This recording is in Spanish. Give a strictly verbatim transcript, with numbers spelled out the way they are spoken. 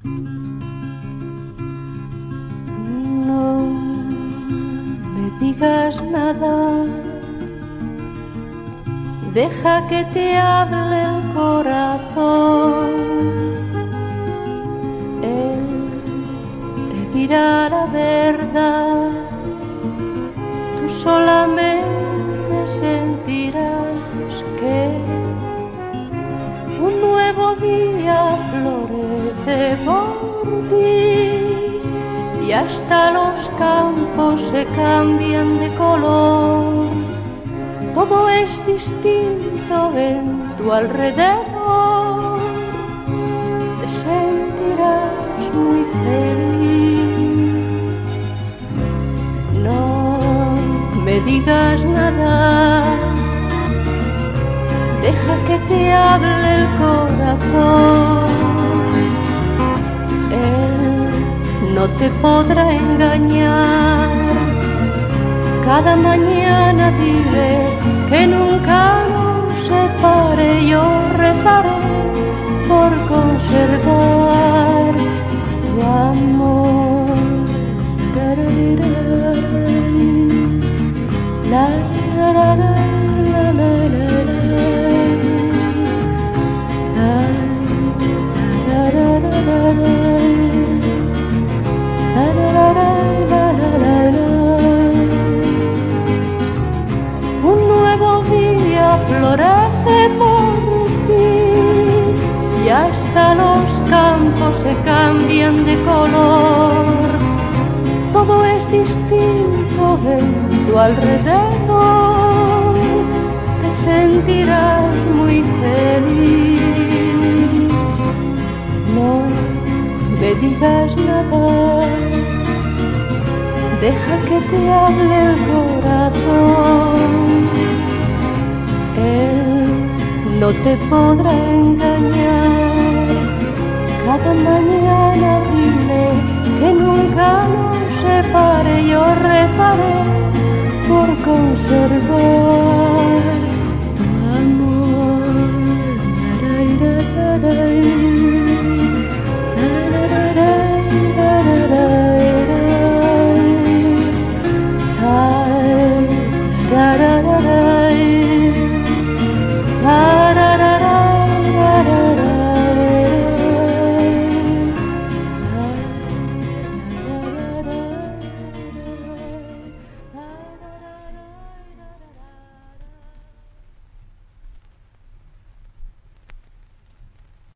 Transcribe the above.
No me digas nada, deja que te hable el corazón. Él te dirá la verdad, tú solamente sentirás que un nuevo día florece por ti y hasta los campos se cambian de color. Todo es distinto en tu alrededor, te sentirás muy feliz. No me digas nada, deja que te hable el corazón. Él no te podrá engañar. Cada mañana diré que nunca nos separe. Yo rezaré por conservar tu amor. La, la, la, la, la, la, la, la. Un nuevo día florece por ti y hasta los campos se cambian de color. Todo es distinto en tu alrededor, te sentirás muy feliz. No me digas nada, deja que te hable el corazón. Él no te podrá engañar. Cada mañana dile que nunca nos separe. Yo rezaré por conservar